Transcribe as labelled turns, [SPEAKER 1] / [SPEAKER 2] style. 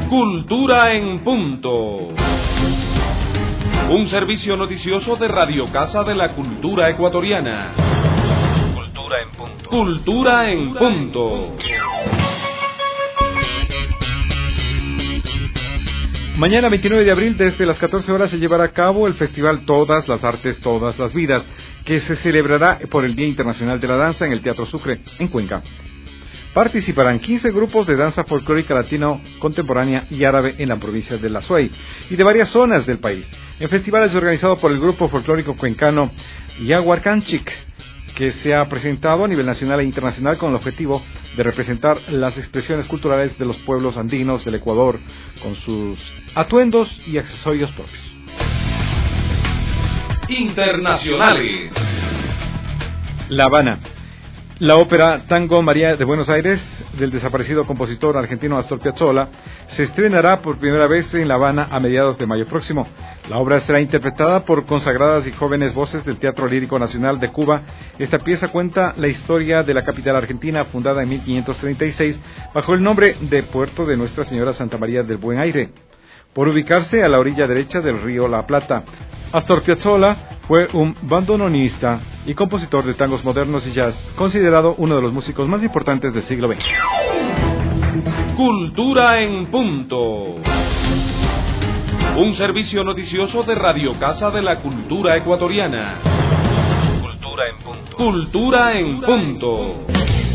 [SPEAKER 1] Cultura en punto. Un servicio noticioso de Radio Casa de la Cultura Ecuatoriana.
[SPEAKER 2] Cultura en punto.
[SPEAKER 1] Cultura en punto.
[SPEAKER 3] Mañana 29 de abril desde las 14 horas se llevará a cabo el festival Todas las Artes, Todas las Vidas, que se celebrará por el Día Internacional de la Danza en el Teatro Sucre, en Cuenca. Participarán 15 grupos de danza folclórica latino, contemporánea y árabe en la provincia de La Suey y de varias zonas del país. El festival es organizado por el grupo folclórico cuencano Yaguarcanchic, que se ha presentado a nivel nacional e internacional con el objetivo de representar las expresiones culturales de los pueblos andinos del Ecuador con sus atuendos y accesorios propios.
[SPEAKER 1] Internacionales.
[SPEAKER 3] La Habana. La ópera Tango María de Buenos Aires, del desaparecido compositor argentino Astor Piazzolla, se estrenará por primera vez en La Habana a mediados de mayo próximo. La obra será interpretada por consagradas y jóvenes voces del Teatro Lírico Nacional de Cuba. Esta pieza cuenta la historia de la capital argentina, fundada en 1536, bajo el nombre de Puerto de Nuestra Señora Santa María del Buen Aire, por ubicarse a la orilla derecha del río La Plata. Astor Piazzolla fue un bandoneonista y compositor de tangos modernos y jazz, considerado uno de los músicos más importantes del siglo XX.
[SPEAKER 1] Cultura en punto. Un servicio noticioso de Radio Casa de la Cultura Ecuatoriana.
[SPEAKER 2] Cultura en punto.
[SPEAKER 1] Cultura en punto.